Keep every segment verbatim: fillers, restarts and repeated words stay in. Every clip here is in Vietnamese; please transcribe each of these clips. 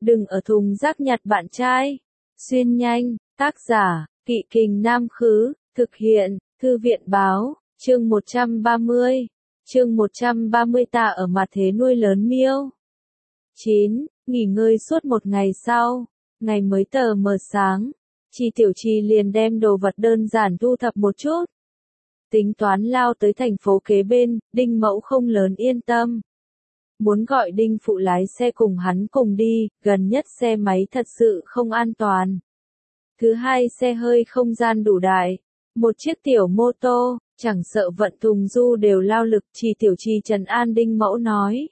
Đừng ở thùng rác nhặt bạn trai. Xuyên nhanh, tác giả, Kỵ Kình Nam Khứ, thực hiện, Thư viện Báo, chương một trăm ba mươi. Chương một trăm ba mươi ta ở mặt thế nuôi lớn miêu. chín. Nghỉ ngơi suốt một ngày sau, ngày mới tờ mờ sáng, Chi Tiểu Chi liền đem đồ vật đơn giản thu thập một chút. Tính toán lao tới thành phố kế bên, Đinh Mẫu không lớn yên tâm. Muốn gọi Đinh Phụ lái xe cùng hắn cùng đi, gần nhất xe máy thật sự không an toàn. Thứ hai xe hơi không gian đủ đại, một chiếc tiểu mô tô, chẳng sợ vận thùng du đều lao lực. Chi Tiểu Chi trấn an Đinh Mẫu nói.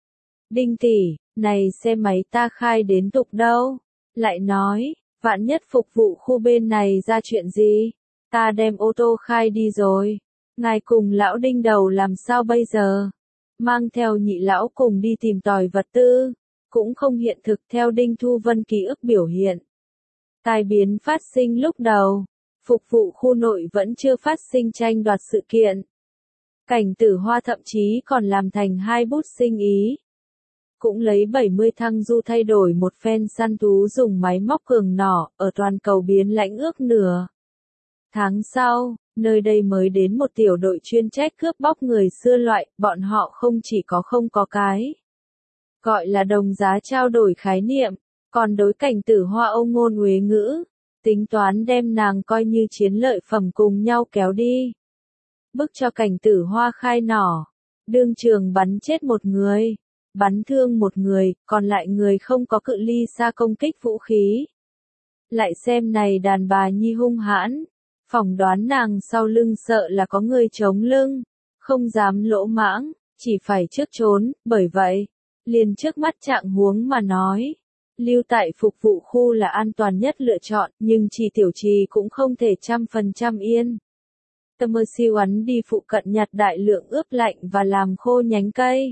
Đinh tỷ, này xe máy ta khai đến tục đâu? Lại nói, vạn nhất phục vụ khu bên này ra chuyện gì? Ta đem ô tô khai đi rồi. Ngài cùng lão Đinh đầu làm sao bây giờ? Mang theo nhị lão cùng đi tìm tòi vật tư, cũng không hiện thực theo Đinh Thu Vân ký ức biểu hiện. Tai biến phát sinh lúc đầu, phục vụ khu nội vẫn chưa phát sinh tranh đoạt sự kiện. Cảnh Tử Hoa thậm chí còn làm thành hai bút sinh ý. Cũng lấy bảy mươi thăng du thay đổi một phen săn thú dùng máy móc cường nỏ, ở toàn cầu biến lãnh ước nửa. Tháng sau, nơi đây mới đến một tiểu đội chuyên trách cướp bóc người xưa loại, bọn họ không chỉ có không có cái gọi là đồng giá trao đổi khái niệm, còn đối Cảnh Tử Hoa âu ngôn uế ngữ, tính toán đem nàng coi như chiến lợi phẩm cùng nhau kéo đi. Bức cho Cảnh Tử Hoa khai nỏ, đương trường bắn chết một người, bắn thương một người, còn lại người không có cự ly xa công kích vũ khí. Lại xem này đàn bà nhi hung hãn, phỏng đoán nàng sau lưng sợ là có người chống lưng, không dám lỗ mãng, chỉ phải trước trốn. Bởi vậy, liền trước mắt trạng huống mà nói, lưu tại phục vụ khu là an toàn nhất lựa chọn, nhưng Chi Tiểu Chi cũng không thể trăm phần trăm yên. Tâm mơ siêu ắn đi phụ cận nhặt đại lượng ướp lạnh và làm khô nhánh cây.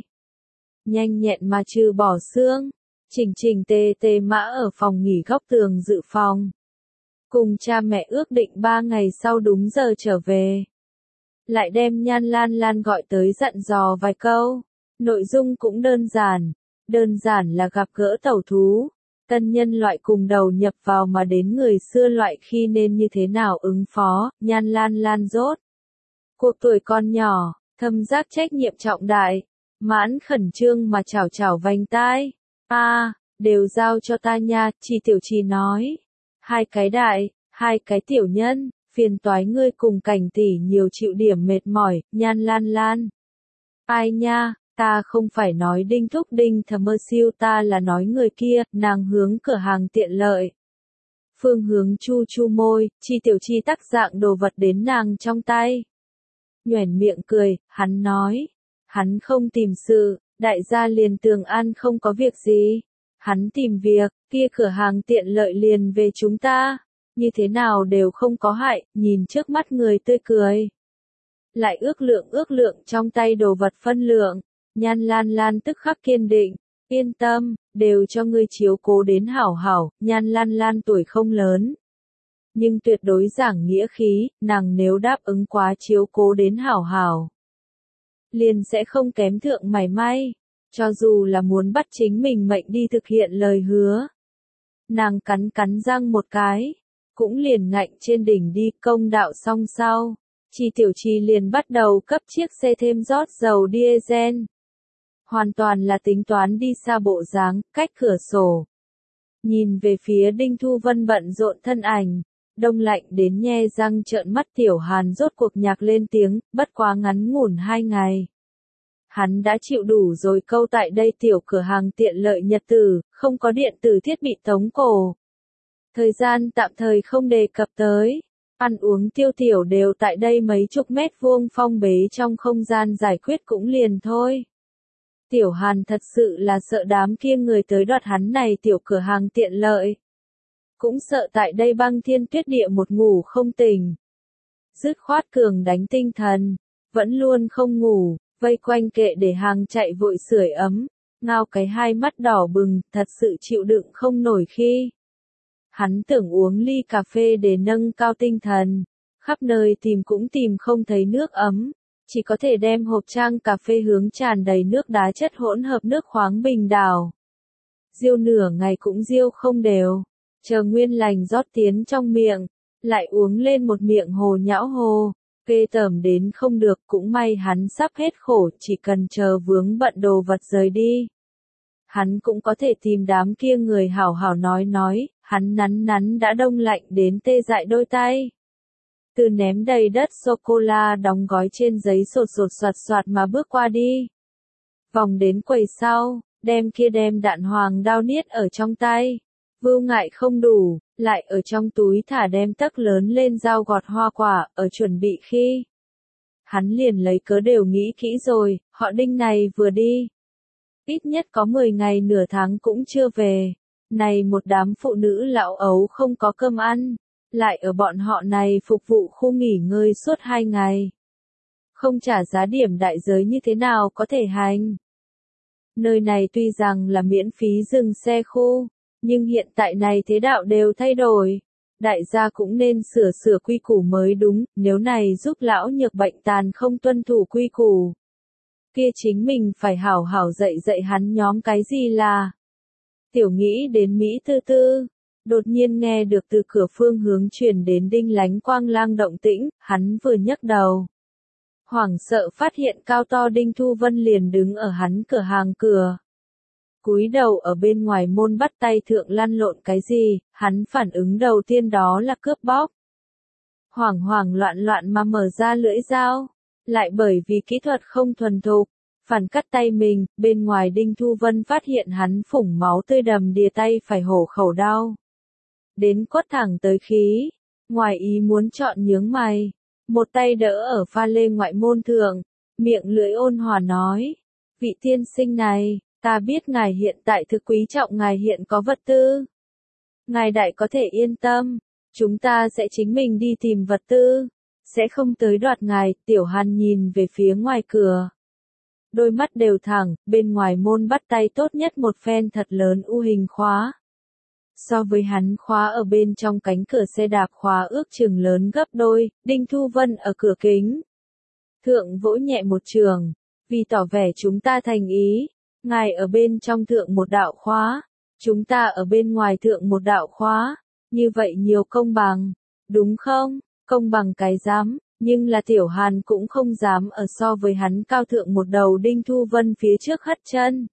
Nhanh nhẹn mà trừ bỏ xương, chỉnh chỉnh tề tề mã ở phòng nghỉ góc tường dự phòng. Cùng cha mẹ ước định ba ngày sau đúng giờ trở về. Lại đem Nhan Lan Lan gọi tới dặn dò vài câu. Nội dung cũng đơn giản. Đơn giản là gặp gỡ tẩu thú. Tân nhân loại cùng đầu nhập vào mà đến người xưa loại khi nên như thế nào ứng phó. Nhan Lan Lan rốt cuộc tuổi con nhỏ, thâm giác trách nhiệm trọng đại. Mãn khẩn trương mà chảo chảo vành tai. A, à, đều giao cho ta nha, Chi Tiểu Chi nói. Hai cái đại, hai cái tiểu nhân, phiền toái ngươi cùng Cảnh tỷ nhiều chịu điểm mệt mỏi. Nhan Lan Lan. Ai nha, ta không phải nói Đinh thúc Đinh thầm mơ siêu, ta là nói người kia. Nàng hướng cửa hàng tiện lợi. Phương hướng chu chu môi, Chi Tiểu Chi tắc dạng đồ vật đến nàng trong tay. Nhoẻn miệng cười, hắn nói. Hắn không tìm sự, đại gia liền tường an không có việc gì. Hắn tìm việc, kia cửa hàng tiện lợi liền về chúng ta. Như thế nào đều không có hại, nhìn trước mắt người tươi cười. Lại ước lượng ước lượng trong tay đồ vật phân lượng. Nhan Lan Lan tức khắc kiên định. Yên tâm, đều cho ngươi chiếu cố đến hảo hảo. Nhan Lan Lan tuổi không lớn, nhưng tuyệt đối giảng nghĩa khí. Nàng nếu đáp ứng quá chiếu cố đến hảo hảo, liền sẽ không kém thượng mảy may. Cho dù là muốn bắt chính mình mệnh đi thực hiện lời hứa. Nàng cắn cắn răng một cái, cũng liền ngạnh trên đỉnh đi. Công đạo xong sau, Chi Tiểu Chi liền bắt đầu cấp chiếc xe thêm rót dầu diesel. Hoàn toàn là tính toán đi xa bộ dáng, cách cửa sổ. Nhìn về phía Đinh Thu Vân bận rộn thân ảnh, đông lạnh đến nhe răng trợn mắt. Tiểu Hàn rốt cuộc nhạc lên tiếng, bất quá ngắn ngủn hai ngày. Hắn đã chịu đủ rồi câu tại đây tiểu cửa hàng tiện lợi nhật tử, không có điện tử thiết bị tống cổ. Thời gian tạm thời không đề cập tới. Ăn uống tiêu tiểu đều tại đây mấy chục mét vuông phong bế trong không gian giải quyết cũng liền thôi. Tiểu Hàn thật sự là sợ đám kia người tới đoạt hắn này tiểu cửa hàng tiện lợi. Cũng sợ tại đây băng thiên tuyết địa một ngủ không tỉnh. Dứt khoát cường đánh tinh thần, vẫn luôn không ngủ. Vây quanh kệ để hàng chạy vội sưởi ấm, ngao cái hai mắt đỏ bừng, thật sự chịu đựng không nổi khi. Hắn tưởng uống ly cà phê để nâng cao tinh thần, khắp nơi tìm cũng tìm không thấy nước ấm, chỉ có thể đem hộp trang cà phê hướng tràn đầy nước đá chất hỗn hợp nước khoáng bình đảo. Diêu nửa ngày cũng diêu không đều, chờ nguyên lành rót tiến trong miệng, lại uống lên một miệng hồ nhão hồ, ghê tởm đến không được, cũng may hắn sắp hết khổ, chỉ cần chờ vướng bận đồ vật rời đi. Hắn cũng có thể tìm đám kia người hảo hảo nói nói, hắn nắn nắn đã đông lạnh đến tê dại đôi tay. Từ ném đầy đất sô-cô-la đóng gói trên giấy sột sột soạt soạt mà bước qua đi. Vòng đến quầy sau, đem kia đem đạn hoàng đao niết ở trong tay. Vưu ngại không đủ, lại ở trong túi thả đem tấc lớn lên dao gọt hoa quả, ở chuẩn bị khi. Hắn liền lấy cớ đều nghĩ kỹ rồi, họ Đinh này vừa đi. Ít nhất có mười ngày nửa tháng cũng chưa về. Này một đám phụ nữ lão ấu không có cơm ăn, lại ở bọn họ này phục vụ khu nghỉ ngơi suốt hai ngày. Không trả giá điểm đại giới như thế nào có thể hành. Nơi này tuy rằng là miễn phí dừng xe khu, nhưng hiện tại này thế đạo đều thay đổi. Đại gia cũng nên sửa sửa quy củ mới đúng, nếu này giúp lão nhược bệnh tàn không tuân thủ quy củ. Kia chính mình phải hảo hảo dạy dạy hắn nhóm cái gì là. Tiểu nghĩ đến Mỹ tư tư, đột nhiên nghe được từ cửa phương hướng truyền đến đinh lánh quang lang động tĩnh, hắn vừa nhấc đầu. Hoảng sợ phát hiện cao to Đinh Thu Vân liền đứng ở hắn cửa hàng cửa. Cúi đầu ở bên ngoài môn bắt tay thượng lăn lộn cái gì, hắn phản ứng đầu tiên đó là cướp bóc. Hoảng hoảng loạn loạn mà mở ra lưỡi dao, lại bởi vì kỹ thuật không thuần thục, phản cắt tay mình, bên ngoài Đinh Thu Vân phát hiện hắn phủng máu tươi đầm đìa tay phải hổ khẩu đau. Đến quất thẳng tới khí, ngoài ý muốn chọn nhướng mày, một tay đỡ ở pha lê ngoại môn thượng, miệng lưỡi ôn hòa nói, vị tiên sinh này, ta biết ngài hiện tại thực quý trọng ngài hiện có vật tư. Ngài đại có thể yên tâm, chúng ta sẽ chính mình đi tìm vật tư, sẽ không tới đoạt ngài. Tiểu Hàn nhìn về phía ngoài cửa. Đôi mắt đều thẳng, bên ngoài môn bắt tay tốt nhất một phen thật lớn u hình khóa. So với hắn khóa ở bên trong cánh cửa xe đạp khóa ước chừng lớn gấp đôi, Đinh Thu Vân ở cửa kính. Thượng vỗ nhẹ một trường, vì tỏ vẻ chúng ta thành ý, ngài ở bên trong thượng một đạo khóa, chúng ta ở bên ngoài thượng một đạo khóa, như vậy nhiều công bằng, đúng không? Công bằng cái dám, nhưng là Tiểu Hàn cũng không dám ở so với hắn cao thượng một đầu Đinh Thu Vân phía trước hất chân.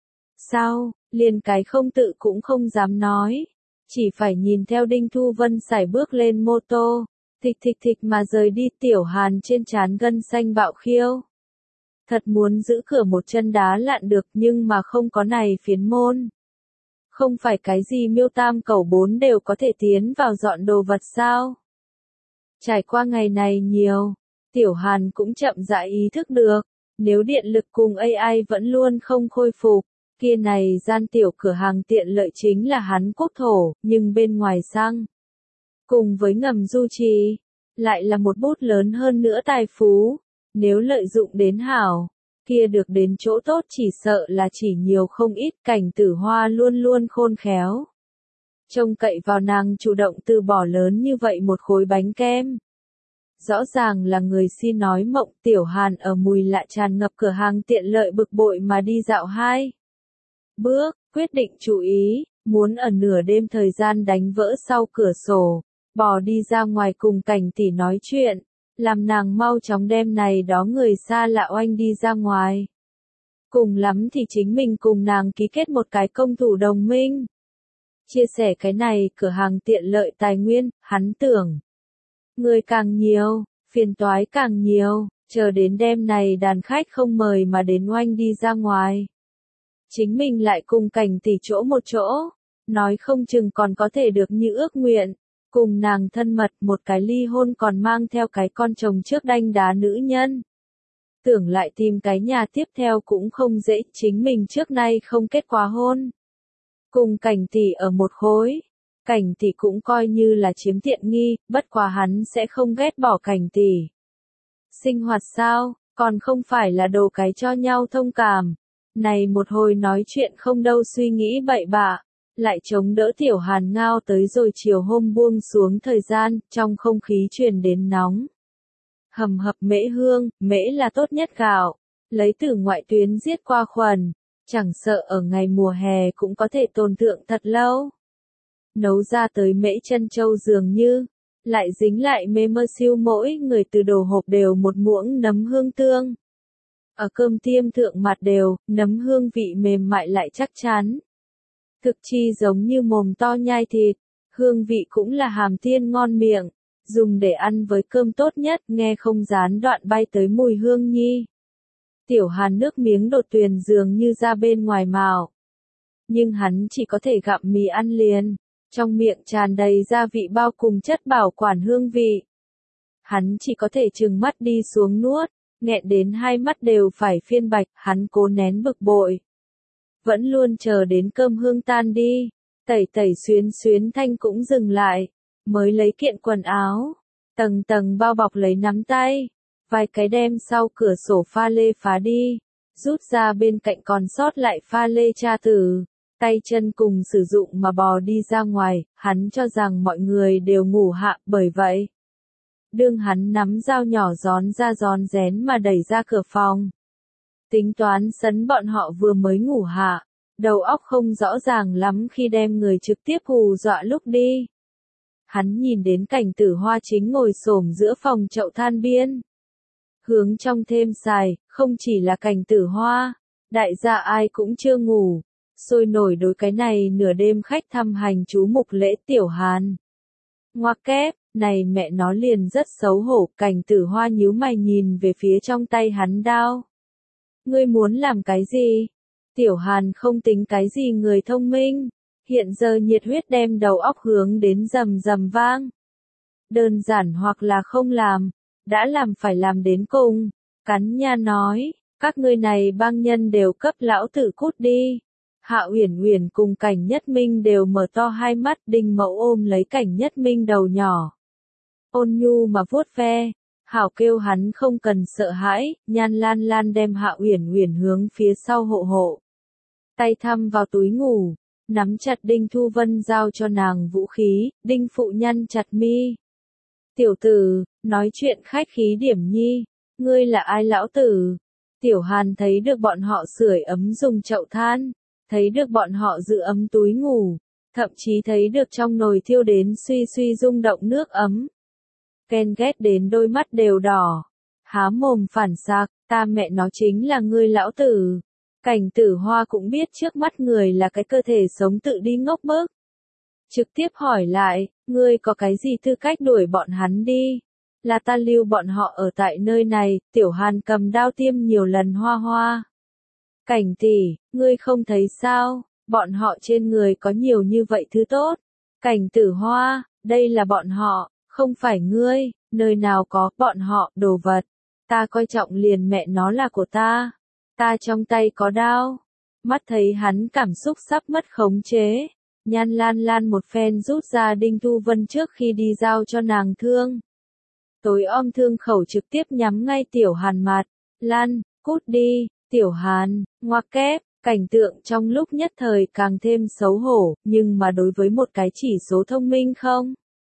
Sao, liền cái không tự cũng không dám nói, chỉ phải nhìn theo Đinh Thu Vân sải bước lên mô tô, thịch thịch thịch mà rời đi. Tiểu Hàn trên trán gân xanh bạo khiêu. Thật muốn giữ cửa một chân đá lạn được nhưng mà không có này phiến môn. Không phải cái gì miêu tam cầu bốn đều có thể tiến vào dọn đồ vật sao? Trải qua ngày này nhiều, Tiểu Hàn cũng chậm rãi ý thức được, nếu điện lực cùng a i vẫn luôn không khôi phục, kia này gian tiểu cửa hàng tiện lợi chính là hắn quốc thổ, nhưng bên ngoài xăng, cùng với ngầm du trì, lại là một bút lớn hơn nữa tài phú, nếu lợi dụng đến hảo, kia được đến chỗ tốt chỉ sợ là chỉ nhiều không ít. Cảnh Tử Hoa luôn luôn khôn khéo. Trông cậy vào nàng chủ động từ bỏ lớn như vậy một khối bánh kem. Rõ ràng là người si nói mộng. Tiểu Hàn ở mùi lạ tràn ngập cửa hàng tiện lợi bực bội mà đi dạo hai bước, quyết định chú ý, muốn ở nửa đêm thời gian đánh vỡ sau cửa sổ, bò đi ra ngoài cùng Cảnh tỷ nói chuyện, làm nàng mau chóng đem này đó người xa lạ oanh đi ra ngoài. Cùng lắm thì chính mình cùng nàng ký kết một cái công thủ đồng minh. Chia sẻ cái này cửa hàng tiện lợi tài nguyên, hắn tưởng. Người càng nhiều, phiền toái càng nhiều, chờ đến đêm này đàn khách không mời mà đến oanh đi ra ngoài. Chính mình lại cùng Cảnh tỷ chỗ một chỗ, nói không chừng còn có thể được như ước nguyện. Cùng nàng thân mật một cái ly hôn còn mang theo cái con chồng trước đanh đá nữ nhân. Tưởng lại tìm cái nhà tiếp theo cũng không dễ, chính mình trước nay không kết quả hôn. Cùng Cảnh tỷ ở một khối, Cảnh tỷ cũng coi như là chiếm tiện nghi, bất quá hắn sẽ không ghét bỏ Cảnh tỷ. Sinh hoạt sao, còn không phải là đồ cái cho nhau thông cảm. Này một hồi nói chuyện không đâu suy nghĩ bậy bạ. Lại chống đỡ Tiểu Hàn ngao tới rồi chiều hôm buông xuống thời gian, trong không khí truyền đến nóng. Hầm hập mễ hương, mễ là tốt nhất gạo, lấy từ ngoại tuyến giết qua khuẩn, Chẳng sợ ở ngày mùa hè cũng có thể tồn thượng thật lâu. Nấu ra tới mễ chân châu dường như, lại dính lại mê mơ siêu mỗi người từ đồ hộp đều một muỗng nấm hương tương. Ở cơm tiêm thượng mặt đều, nấm hương vị mềm mại lại chắc chắn. Thực chi giống như mồm to nhai thịt, hương vị cũng là hàm tiên ngon miệng, dùng để ăn với cơm tốt nhất, nghe không gián đoạn bay tới mùi hương nhi. Tiểu Hàn nước miếng đột tuyền dường như ra bên ngoài mạo. Nhưng hắn chỉ có thể gặm mì ăn liền, trong miệng tràn đầy gia vị bao cùng chất bảo quản hương vị. Hắn chỉ có thể trừng mắt đi xuống nuốt, nghẹn đến hai mắt đều phải phiên bạch, hắn cố nén bực bội. Vẫn luôn chờ đến cơm hương tan đi, tẩy tẩy xuyến xuyến thanh cũng dừng lại, mới lấy kiện quần áo, tầng tầng bao bọc lấy nắm tay, vài cái đem sau cửa sổ pha lê phá đi, rút ra bên cạnh còn sót lại pha lê tra tử, tay chân cùng sử dụng mà bò đi ra ngoài, hắn cho rằng mọi người đều ngủ hạ, bởi vậy. Đương hắn nắm dao nhỏ gión ra gión rén mà đẩy ra cửa phòng. Tính toán sấn bọn họ vừa mới ngủ hạ, đầu óc không rõ ràng lắm khi đem người trực tiếp hù dọa lúc đi. Hắn nhìn đến cảnh Tử Hoa chính ngồi xổm giữa phòng chậu than biên. Hướng trong thêm xài, không chỉ là cảnh Tử Hoa, đại gia ai cũng chưa ngủ, sôi nổi đối cái này nửa đêm khách thăm hành chú mục lễ Tiểu Hàn. Ngoặc kép, này mẹ nó liền rất xấu hổ, cảnh Tử Hoa nhíu mày nhìn về phía trong tay hắn đao. Ngươi muốn làm cái gì? Tiểu Hàn không tính cái gì người thông minh, hiện giờ nhiệt huyết đem đầu óc hướng đến rầm rầm vang. Đơn giản hoặc là không làm, đã làm phải làm đến cùng, cắn nha nói, các ngươi này bang nhân đều cấp lão tử cút đi. Hạ Uyển Uyển cùng Cảnh Nhất Minh đều mở to hai mắt, Đinh Mậu ôm lấy Cảnh Nhất Minh đầu nhỏ. Ôn nhu mà vuốt ve, hảo kêu hắn không cần sợ hãi, Nhan Lan Lan đem Hạ Uyển Uyển hướng phía sau hộ hộ. Tay thăm vào túi ngủ, nắm chặt Đinh Thu Vân giao cho nàng vũ khí, Đinh Phụ nhăn chặt mi. Tiểu tử, nói chuyện khách khí điểm nhi, ngươi là ai lão tử? Tiểu Hàn thấy được bọn họ sưởi ấm dùng chậu than, thấy được bọn họ giữ ấm túi ngủ, thậm chí thấy được trong nồi thiêu đến suy suy rung động nước ấm. Ghen ghét đến đôi mắt đều đỏ, há mồm phản xạc, ta mẹ nó chính là ngươi lão tử. Cảnh Tử Hoa cũng biết trước mắt người là cái cơ thể sống tự đi ngốc bức. Trực tiếp hỏi lại, ngươi có cái gì tư cách đuổi bọn hắn đi? Là ta lưu bọn họ ở tại nơi này, Tiểu Hàn cầm đao tiêm nhiều lần Hoa Hoa. Cảnh tỷ, ngươi không thấy sao, bọn họ trên người có nhiều như vậy thứ tốt. Cảnh Tử Hoa, đây là bọn họ, không phải ngươi, nơi nào có bọn họ, đồ vật. Ta coi trọng liền mẹ nó là của ta. Ta trong tay có đao. Mắt thấy hắn cảm xúc sắp mất khống chế. Nhan Lan Lan một phen rút ra Đinh Thu Vân trước khi đi giao cho nàng thương. Tối om thương khẩu trực tiếp nhắm ngay Tiểu Hàn mặt. Lan, cút đi, Tiểu Hàn, ngoặc kép, cảnh tượng trong lúc nhất thời càng thêm xấu hổ, nhưng mà đối với một cái chỉ số thông minh không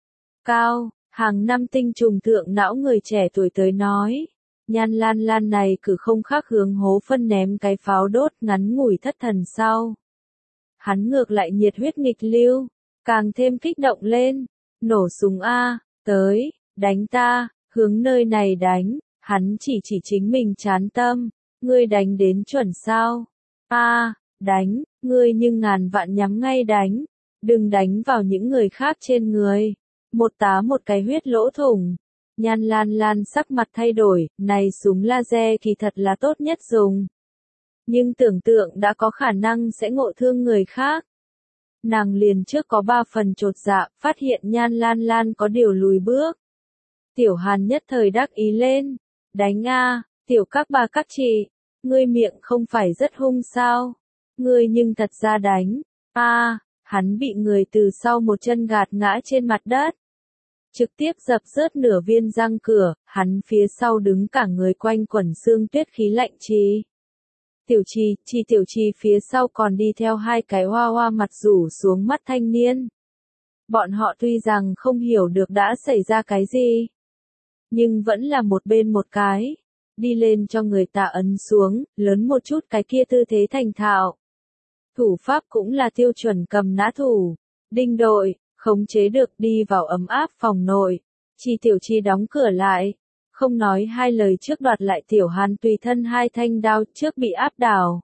cao, hàng năm tinh trùng thượng não người trẻ tuổi tới nói. Nhan Lan Lan này cử không khác hướng hố phân ném cái pháo đốt ngắn ngủi thất thần sau. Hắn ngược lại nhiệt huyết nghịch lưu, càng thêm kích động lên, nổ súng A, tới, đánh ta, hướng nơi này đánh, hắn chỉ chỉ chính mình chán tâm, ngươi đánh đến chuẩn sao, A, đánh, ngươi nhưng ngàn vạn nhắm ngay đánh, đừng đánh vào những người khác trên người, một tá một cái huyết lỗ thủng. Nhan Lan Lan sắc mặt thay đổi, này súng laser kỳ thật là tốt nhất dùng. Nhưng tưởng tượng đã có khả năng sẽ ngộ thương người khác. Nàng liền trước có ba phần chột dạ, phát hiện Nhan Lan Lan có điều lùi bước. Tiểu Hàn nhất thời đắc ý lên, đánh a, tiểu các bà các chị, ngươi miệng không phải rất hung sao, ngươi nhưng thật ra đánh, a, hắn bị người từ sau một chân gạt ngã trên mặt đất. Trực tiếp dập rớt nửa viên răng cửa, hắn phía sau đứng cả người quanh quẩn xương tuyết khí lạnh trì. Tiểu trì, chi tiểu trì phía sau còn đi theo hai cái hoa hoa mặt rủ xuống mắt thanh niên. Bọn họ tuy rằng không hiểu được đã xảy ra cái gì, nhưng vẫn là một bên một cái. đi lên cho người ta ấn xuống, lớn một chút cái kia tư thế thành thạo. Thủ pháp cũng là tiêu chuẩn cầm nã thủ, đinh đội, khống chế được đi vào ấm áp phòng nội. Chi Tiểu Chi đóng cửa lại, không nói hai lời trước đoạt lại Tiểu Hàn tùy thân hai thanh đao trước bị áp đảo.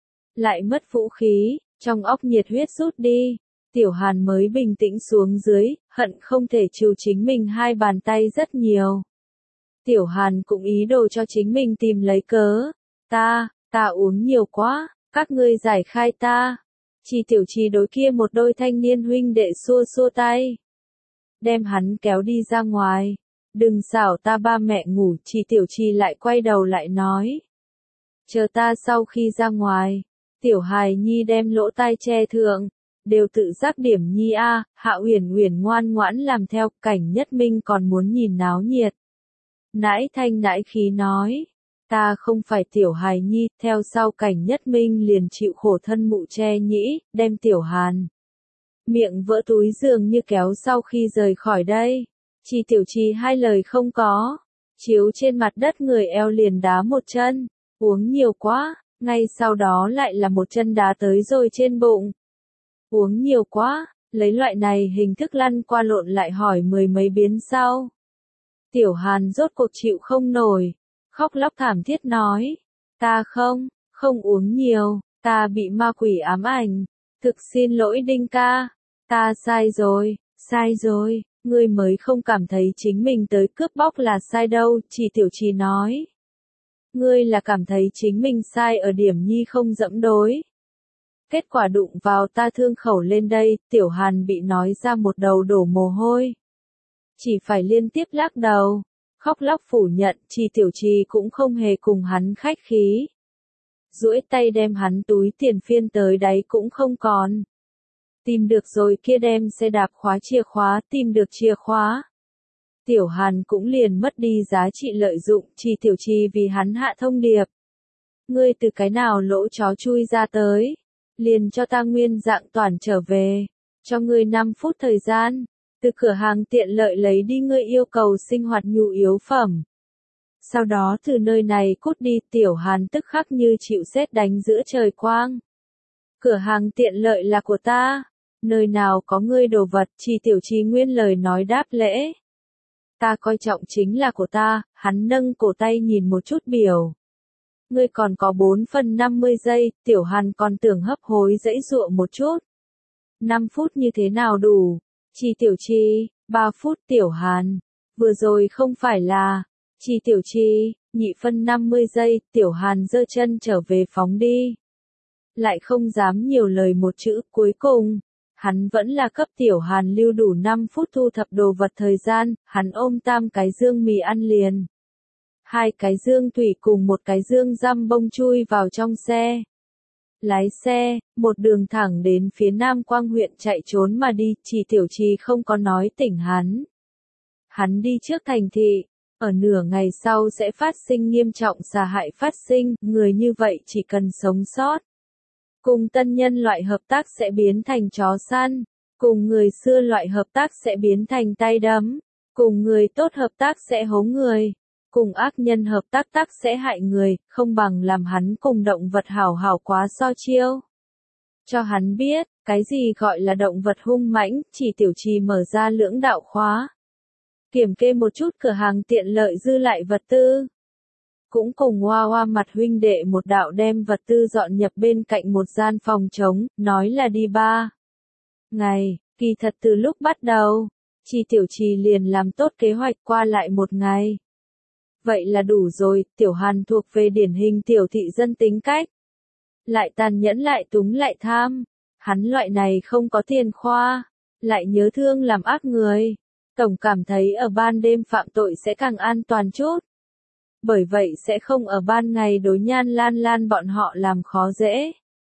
Lại mất vũ khí, trong óc nhiệt huyết rút đi, Tiểu Hàn mới bình tĩnh xuống dưới, hận không thể trừ chính mình hai bàn tay rất nhiều. Tiểu Hàn cũng ý đồ cho chính mình tìm lấy cớ, ta, ta uống nhiều quá, các ngươi giải khai ta. Chi Tiểu Chi đối kia một đôi thanh niên huynh đệ xua xua tay, đem hắn kéo đi ra ngoài. Đừng xảo ta ba mẹ ngủ. Chi Tiểu Chi lại quay đầu lại nói, chờ ta sau khi ra ngoài. Tiểu hài nhi đem lỗ tai che thượng, đều tự giác điểm nhi a. Hạ Uyển Uyển ngoan ngoãn làm theo, Cảnh Nhất Minh còn muốn nhìn náo nhiệt. Nãi thanh nãi khí nói, ta không phải tiểu hài nhi. Theo sau Cảnh Nhất Minh liền chịu khổ thân mụ che nhĩ, đem Tiểu Hàn miệng vỡ túi dường như kéo sau khi rời khỏi đây. Chi Tiểu Chi hai lời không có, chiếu trên mặt đất người eo liền đá một chân, uống nhiều quá, ngay sau đó lại là một chân đá tới rồi trên bụng. Uống nhiều quá, lấy loại này hình thức lăn qua lộn lại hỏi mười mấy biến sau. Tiểu Hàn rốt cuộc chịu không nổi, khóc lóc thảm thiết nói, ta không, không uống nhiều, ta bị ma quỷ ám ảnh, thực xin lỗi Đinh ca, ta sai rồi, sai rồi, ngươi mới không cảm thấy chính mình tới cướp bóc là sai đâu. Chỉ Tiểu Chi nói, ngươi là cảm thấy chính mình sai ở điểm nhi không dẫm đối. Kết quả đụng vào ta thương khẩu lên đây. Tiểu Hàn bị nói ra một đầu đổ mồ hôi, chỉ phải liên tiếp lắc đầu, khóc lóc phủ nhận. Chi Tiểu Chi cũng không hề cùng hắn khách khí, duỗi tay đem hắn túi tiền phiên tới đáy cũng không còn. Tìm được rồi kia đem xe đạp khóa chìa khóa, tìm được chìa khóa. Tiểu Hàn cũng liền mất đi giá trị lợi dụng. Chi Tiểu Chi vì hắn hạ thông điệp, ngươi từ cái nào lỗ chó chui ra tới, liền cho ta nguyên dạng toàn trở về, cho ngươi năm phút thời gian, từ cửa hàng tiện lợi lấy đi ngươi yêu cầu sinh hoạt nhu yếu phẩm. Sau đó từ nơi này cút đi. Tiểu Hàn tức khắc như chịu sét đánh giữa trời quang. Cửa hàng tiện lợi là của ta, nơi nào có ngươi đồ vật. Chi Tiểu Chi nguyên lời nói đáp lễ, ta coi trọng chính là của ta. Hắn nâng cổ tay nhìn một chút biểu, ngươi còn có bốn phần năm mươi giây. Tiểu Hàn còn tưởng hấp hối dãy dụa một chút, năm phút như thế nào đủ? Chi Tiểu Chi, ba phút. Tiểu Hàn, vừa rồi không phải là. Chi Tiểu Chi, nhị phân năm mươi giây. Tiểu Hàn giơ chân trở về phóng đi, lại không dám nhiều lời một chữ. Cuối cùng, hắn vẫn là cấp Tiểu Hàn lưu đủ năm phút thu thập đồ vật thời gian. Hắn ôm tam cái dương mì ăn liền, hai cái dương thủy cùng một cái dương răm bông chui vào trong xe. Lái xe, một đường thẳng đến phía Nam Quang huyện chạy trốn mà đi. Chi Tiểu Chi không có nói tỉnh hắn. Hắn đi trước thành thị, ở nửa ngày sau sẽ phát sinh nghiêm trọng xả hại phát sinh. Người như vậy chỉ cần sống sót, cùng tân nhân loại hợp tác sẽ biến thành chó săn, cùng người xưa loại hợp tác sẽ biến thành tay đấm, cùng người tốt hợp tác sẽ hố người, cùng ác nhân hợp tác tác sẽ hại người. Không bằng làm hắn cùng động vật hảo hảo quá so chiêu, cho hắn biết cái gì gọi là động vật hung mãnh. Chỉ Tiểu Chi mở ra lưỡng đạo khóa, kiểm kê một chút cửa hàng tiện lợi dư lại vật tư, cũng cùng Hoa Hoa mặt huynh đệ một đạo đem vật tư dọn nhập bên cạnh một gian phòng trống, nói là đi ba ngày. Kỳ thật từ lúc bắt đầu, Chi Tiểu Chi liền làm tốt kế hoạch qua lại một ngày. Vậy là đủ rồi. Tiểu Hàn thuộc về điển hình tiểu thị dân tính cách, lại tàn nhẫn lại túng lại tham. Hắn loại này không có tiền khoa, lại nhớ thương làm ác người, tổng cảm thấy ở ban đêm phạm tội sẽ càng an toàn chút. Bởi vậy sẽ không ở ban ngày đối Nhan Lan Lan bọn họ làm khó dễ.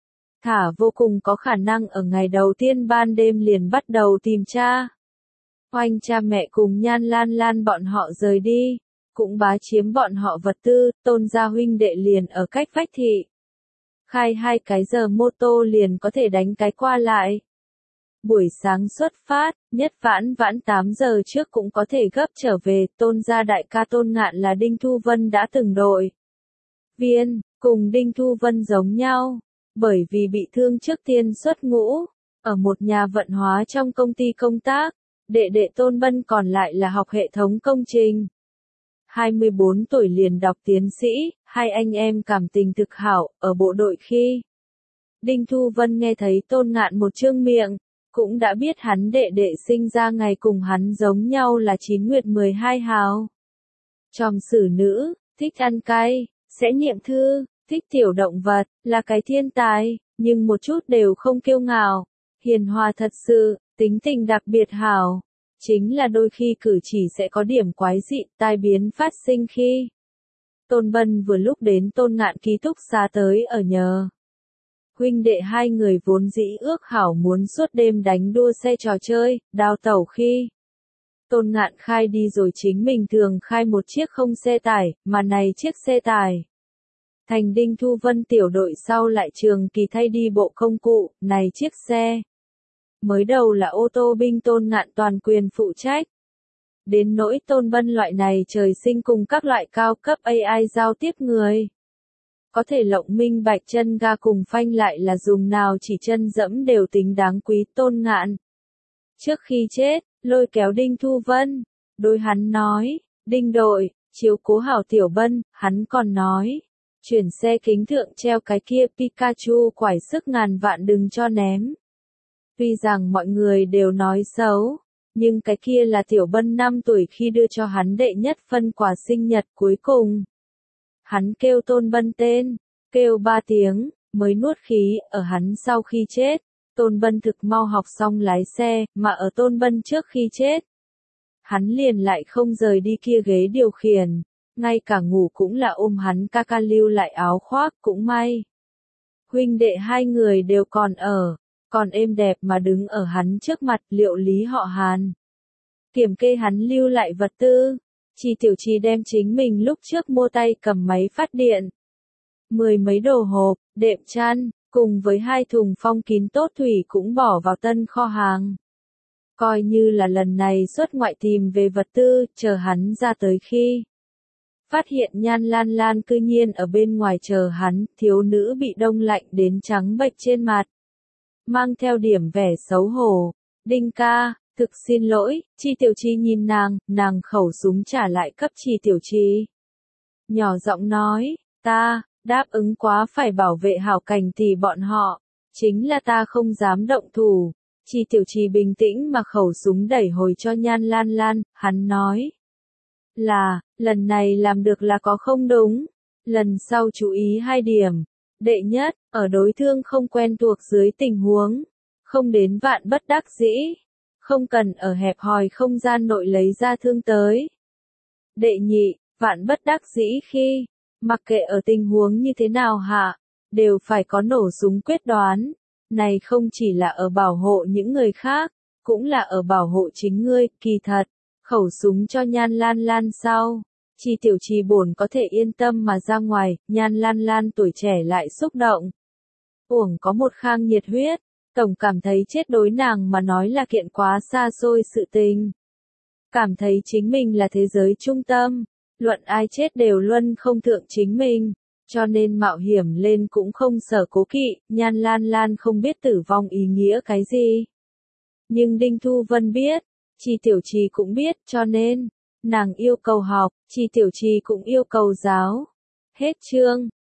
Thả vô cùng có khả năng ở ngày đầu tiên ban đêm liền bắt đầu tìm cha. Oanh cha mẹ cùng Nhan Lan Lan bọn họ rời đi, cũng bá chiếm bọn họ vật tư. Tôn gia huynh đệ liền ở cách vách thị, khai hai cái giờ mô tô liền có thể đánh cái qua lại. buổi sáng xuất phát, nhất vãn vãn tám giờ trước cũng có thể gấp trở về, Tôn gia đại ca Tôn Ngạn là Đinh Thu Vân đã từng đội viên, cùng Đinh Thu Vân giống nhau, bởi vì bị thương trước tiên xuất ngũ, ở một nhà vận hóa trong công ty công tác, đệ đệ Tôn Bân còn lại là học hệ thống công trình. hai mươi bốn tuổi liền đọc tiến sĩ, hai anh em cảm tình thực hảo, ở bộ đội khi. Đinh Thu Vân nghe thấy Tôn Ngạn một trương miệng, cũng đã biết hắn đệ đệ sinh ra ngày cùng hắn giống nhau là chín nguyệt mười hai hào. Tròm xử nữ, thích ăn cay, sẽ niệm thư, thích tiểu động vật, là cái thiên tài, nhưng một chút đều không kiêu ngạo, hiền hòa thật sự, tính tình đặc biệt hảo. Chính là đôi khi cử chỉ sẽ có điểm quái dị, tai biến phát sinh khi. Tôn Bân vừa lúc đến Tôn Ngạn ký túc xá tới ở nhờ. Huynh đệ hai người vốn dĩ ước hảo muốn suốt đêm đánh đua xe trò chơi, đào tẩu khi. Tôn Ngạn khai đi rồi chính mình thường khai một chiếc không xe tải, mà này chiếc xe tải. Thành Đinh Thu Vân tiểu đội sau lại trường kỳ thay đi bộ công cụ, này chiếc xe. Mới đầu là ô tô binh Tôn Ngạn toàn quyền phụ trách. Đến nỗi Tôn Bân loại này trời sinh cùng các loại cao cấp a i giao tiếp người. Có thể lộng minh bạch chân ga cùng phanh lại là dùng nào chỉ chân dẫm đều tính đáng quý Tôn Ngạn. Trước khi chết, lôi kéo Đinh Thu Vân, đối hắn nói, Đinh đội, chiếu cố hảo tiểu Bân, hắn còn nói. Chuyển xe kính thượng treo cái kia Pikachu quải sức ngàn vạn đừng cho ném. Tuy rằng mọi người đều nói xấu, nhưng cái kia là tiểu Bân năm tuổi khi đưa cho hắn đệ nhất phân quà sinh nhật cuối cùng. Hắn kêu Tôn Bân tên, kêu ba tiếng, mới nuốt khí, ở hắn sau khi chết. Tôn Bân thực mau học xong lái xe, mà ở Tôn Bân trước khi chết. Hắn liền lại không rời đi kia ghế điều khiển, ngay cả ngủ cũng là ôm hắn ca ca lưu lại áo khoác cũng may. Huynh đệ hai người đều còn ở, còn êm đẹp mà đứng ở hắn trước mặt liệu lý họ Hàn. Kiểm kê hắn lưu lại vật tư, Chi Tiểu Chi đem chính mình lúc trước mua tay cầm máy phát điện. Mười mấy đồ hộp, đệm chăn, cùng với hai thùng phong kín tốt thủy cũng bỏ vào tân kho hàng. Coi như là lần này xuất ngoại tìm về vật tư, chờ hắn ra tới khi. Phát hiện Nhan Lan Lan cư nhiên ở bên ngoài chờ hắn, thiếu nữ bị đông lạnh đến trắng bệch trên mặt. Mang theo điểm vẻ xấu hổ. Đinh ca, thực xin lỗi, Chi Tiểu Chi nhìn nàng, nàng khẩu súng trả lại cấp Chi Tiểu Chi. Nhỏ giọng nói, ta, đáp ứng quá phải bảo vệ hảo Cảnh tỷ bọn họ, chính là ta không dám động thủ. Chi Tiểu Chi bình tĩnh mà khẩu súng đẩy hồi cho Nhan Lan Lan, hắn nói. Là, lần này làm được là có không đúng, lần sau chú ý hai điểm. Đệ nhất, ở đối thương không quen thuộc dưới tình huống, không đến vạn bất đắc dĩ, không cần ở hẹp hòi không gian nội lấy ra thương tới. Đệ nhị, vạn bất đắc dĩ khi, mặc kệ ở tình huống như thế nào hạ, đều phải có nổ súng quyết đoán. Này không chỉ là ở bảo hộ những người khác, cũng là ở bảo hộ chính ngươi, kỳ thật. Khẩu súng cho Nhan Lan Lan sau, Chi Tiểu Chi bổn có thể yên tâm mà ra ngoài, Nhan Lan Lan tuổi trẻ lại xúc động. Uổng có một khang nhiệt huyết, tổng cảm thấy chết đối nàng mà nói là kiện quá xa xôi sự tình. Cảm thấy chính mình là thế giới trung tâm, luận ai chết đều luân không thượng chính mình, cho nên mạo hiểm lên cũng không sợ cố kỵ, Nhan Lan Lan không biết tử vong ý nghĩa cái gì. Nhưng Đinh Thu Vân biết. Chi Tiểu Chi cũng biết, cho nên, nàng yêu cầu học, Chi Tiểu Chi cũng yêu cầu giáo. Hết chương.